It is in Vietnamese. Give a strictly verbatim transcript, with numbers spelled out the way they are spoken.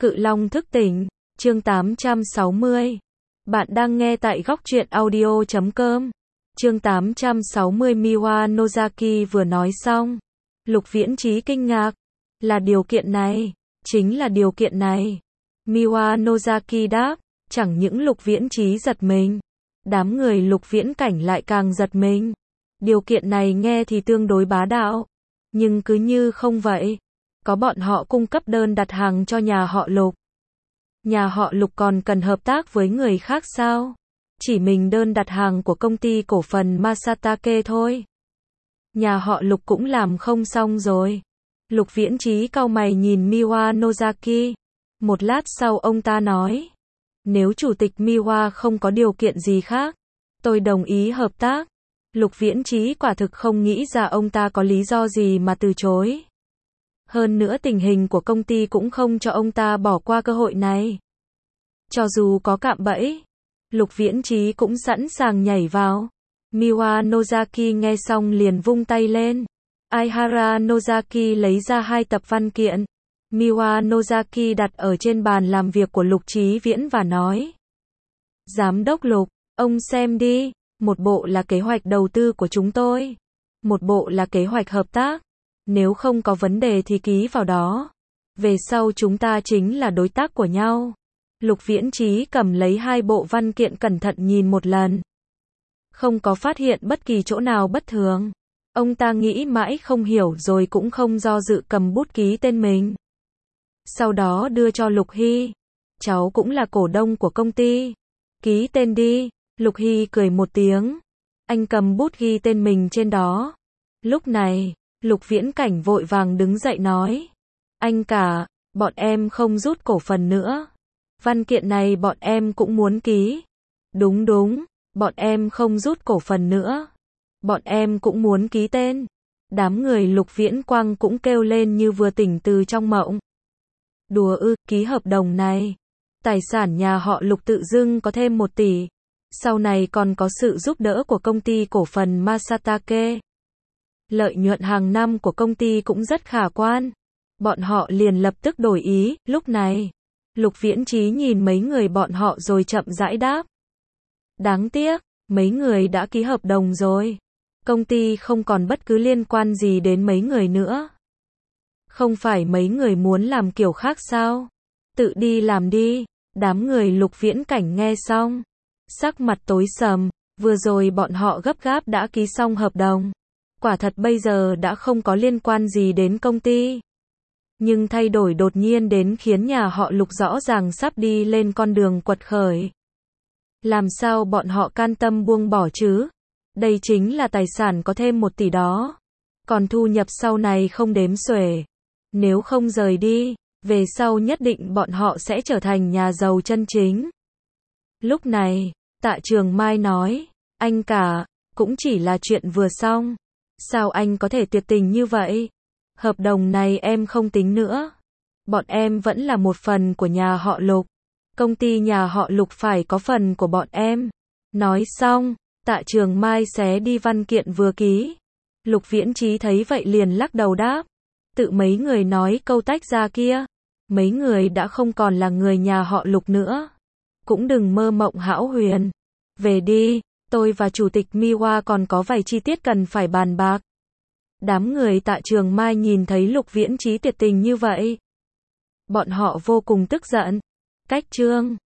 Cự Long thức tỉnh, chương tám trăm sáu mươi. Bạn đang nghe tại góc truyện audio chấm com. Chương tám trăm sáu mươi. Miwa Nozaki vừa nói xong. Lục Viễn Chí kinh ngạc. Là điều kiện này, chính là điều kiện này. Miwa Nozaki đáp, chẳng những Lục Viễn Chí giật mình. Đám người Lục Viễn Cảnh lại càng giật mình. Điều kiện này nghe thì tương đối bá đạo. Nhưng cứ như không vậy. Có bọn họ cung cấp đơn đặt hàng cho nhà họ Lục. Nhà họ Lục còn cần hợp tác với người khác sao? Chỉ mình đơn đặt hàng của công ty cổ phần Masatake thôi. Nhà họ Lục cũng làm không xong rồi. Lục Viễn Chí cau mày nhìn Miwa Nozaki. Một lát sau ông ta nói. Nếu chủ tịch Miwa không có điều kiện gì khác, tôi đồng ý hợp tác. Lục Viễn Chí quả thực không nghĩ ra ông ta có lý do gì mà từ chối. Hơn nữa tình hình của công ty cũng không cho ông ta bỏ qua cơ hội này. Cho dù có cạm bẫy, Lục Viễn Chí cũng sẵn sàng nhảy vào. Miwa Nozaki nghe xong liền vung tay lên. Aihara Nozaki lấy ra hai tập văn kiện. Miwa Nozaki đặt ở trên bàn làm việc của Lục Chí Viễn và nói. Giám đốc Lục, ông xem đi. Một bộ là kế hoạch đầu tư của chúng tôi. Một bộ là kế hoạch hợp tác. Nếu không có vấn đề thì ký vào đó. Về sau chúng ta chính là đối tác của nhau. Lục Viễn Chí cầm lấy hai bộ văn kiện cẩn thận nhìn một lần. Không có phát hiện bất kỳ chỗ nào bất thường. Ông ta nghĩ mãi không hiểu rồi cũng không do dự cầm bút ký tên mình. Sau đó đưa cho Lục Hy. Cháu cũng là cổ đông của công ty. Ký tên đi. Lục Hy cười một tiếng. Anh cầm bút ghi tên mình trên đó. Lúc này, Lục Viễn Cảnh vội vàng đứng dậy nói. Anh cả, bọn em không rút cổ phần nữa. Văn kiện này bọn em cũng muốn ký. Đúng đúng, bọn em không rút cổ phần nữa. Bọn em cũng muốn ký tên. Đám người Lục Viễn Quang cũng kêu lên như vừa tỉnh từ trong mộng. Đùa ư, ký hợp đồng này. Tài sản nhà họ Lục tự dưng có thêm một tỷ. Sau này còn có sự giúp đỡ của công ty cổ phần Masatake. Lợi nhuận hàng năm của công ty cũng rất khả quan. Bọn họ liền lập tức đổi ý. Lúc này, Lục Viễn Chí nhìn mấy người bọn họ rồi chậm rãi đáp. Đáng tiếc, mấy người đã ký hợp đồng rồi. Công ty không còn bất cứ liên quan gì đến mấy người nữa. Không phải mấy người muốn làm kiểu khác sao? Tự đi làm đi. Đám người Lục Viễn Cảnh nghe xong. Sắc mặt tối sầm. Vừa rồi bọn họ gấp gáp đã ký xong hợp đồng. Quả thật bây giờ đã không có liên quan gì đến công ty. Nhưng thay đổi đột nhiên đến khiến nhà họ Lục rõ ràng sắp đi lên con đường quật khởi. Làm sao bọn họ can tâm buông bỏ chứ? Đây chính là tài sản có thêm một tỷ đó. Còn thu nhập sau này không đếm xuể. Nếu không rời đi, về sau nhất định bọn họ sẽ trở thành nhà giàu chân chính. Lúc này, Tạ Trường Mai nói, anh cả, cũng chỉ là chuyện vừa xong. Sao anh có thể tuyệt tình như vậy? Hợp đồng này em không tính nữa. Bọn em vẫn là một phần của nhà họ Lục. Công ty nhà họ Lục phải có phần của bọn em. Nói xong, Tạ Trường Mai xé đi văn kiện vừa ký. Lục Viễn Chí thấy vậy liền lắc đầu đáp. Tự mấy người nói câu tách ra kia. Mấy người đã không còn là người nhà họ Lục nữa. Cũng đừng mơ mộng hão huyền. Về đi, tôi và Chủ tịch Miwa còn có vài chi tiết cần phải bàn bạc. Đám người Tạ Trường Mai nhìn thấy Lục Viễn Chí tuyệt tình như vậy. Bọn họ vô cùng tức giận. Cách chương